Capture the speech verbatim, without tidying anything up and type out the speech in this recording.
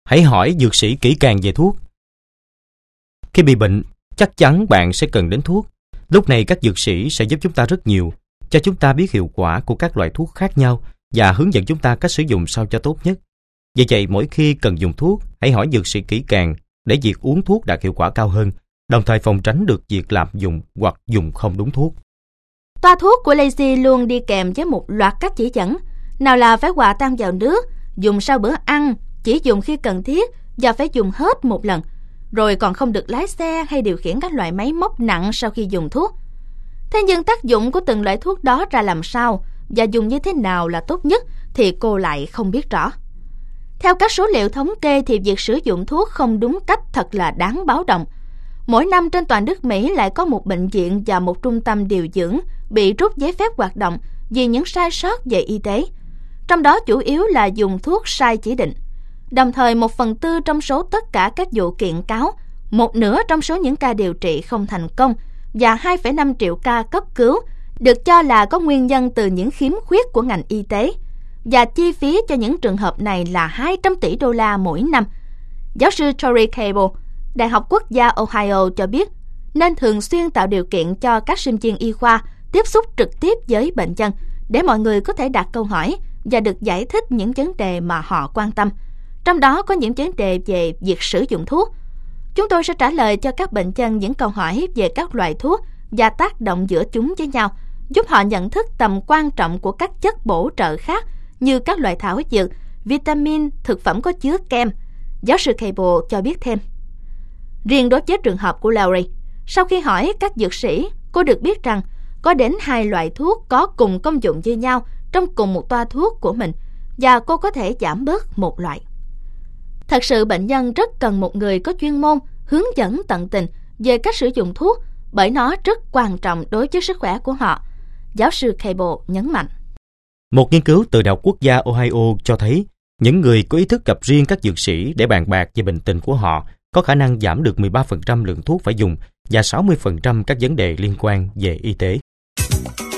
Hãy hỏi dược sĩ kỹ càng về thuốc. Khi bị bệnh, chắc chắn bạn sẽ cần đến thuốc. Lúc này các dược sĩ sẽ giúp chúng ta rất nhiều, cho chúng ta biết hiệu quả của các loại thuốc khác nhau và hướng dẫn chúng ta cách sử dụng sao cho tốt nhất. Vì vậy, mỗi khi cần dùng thuốc, hãy hỏi dược sĩ kỹ càng để việc uống thuốc đạt hiệu quả cao hơn, đồng thời phòng tránh được việc lạm dụng hoặc dùng không đúng thuốc. Toa thuốc của Lazy luôn đi kèm với một loạt các chỉ dẫn. Nào là phải hòa tan vào nước, dùng sau bữa ăn, chỉ dùng khi cần thiết và phải dùng hết một lần. Rồi còn không được lái xe hay điều khiển các loại máy móc nặng sau khi dùng thuốc. Thế nhưng tác dụng của từng loại thuốc đó ra làm sao và dùng như thế nào là tốt nhất thì cô lại không biết rõ. Theo các số liệu thống kê thì việc sử dụng thuốc không đúng cách thật là đáng báo động. Mỗi năm trên toàn nước Mỹ lại có một bệnh viện và một trung tâm điều dưỡng bị rút giấy phép hoạt động vì những sai sót về y tế. Trong đó chủ yếu là dùng thuốc sai chỉ định. Đồng thời một phần tư trong số tất cả các vụ kiện cáo, một nửa trong số những ca điều trị không thành công và hai phẩy năm triệu ca cấp cứu được cho là có nguyên nhân từ những khiếm khuyết của ngành y tế. Và chi phí cho những trường hợp này là hai trăm tỷ đô la mỗi năm. Giáo sư Tori Cable, Đại học Quốc gia Ohio cho biết nên thường xuyên tạo điều kiện cho các sinh viên y khoa tiếp xúc trực tiếp với bệnh nhân để mọi người có thể đặt câu hỏi và được giải thích những vấn đề mà họ quan tâm. Trong đó có những vấn đề về việc sử dụng thuốc. Chúng tôi sẽ trả lời cho các bệnh nhân những câu hỏi về các loại thuốc và tác động giữa chúng với nhau, giúp họ nhận thức tầm quan trọng của các chất bổ trợ khác như các loại thảo dược, vitamin, thực phẩm có chứa kem. Giáo sư Cable cho biết thêm. Riêng đối với trường hợp của Larry, sau khi hỏi các dược sĩ, cô được biết rằng có đến hai loại thuốc có cùng công dụng như nhau trong cùng một toa thuốc của mình và cô có thể giảm bớt một loại. Thật sự bệnh nhân rất cần một người có chuyên môn hướng dẫn tận tình về cách sử dụng thuốc bởi nó rất quan trọng đối với sức khỏe của họ. Giáo sư Cable nhấn mạnh. Một nghiên cứu từ Đại học Quốc gia Ohio cho thấy những người có ý thức gặp riêng các dược sĩ để bàn bạc về bệnh tình của họ có khả năng giảm được mười ba phần trăm lượng thuốc phải dùng và sáu mươi phần trăm các vấn đề liên quan về y tế.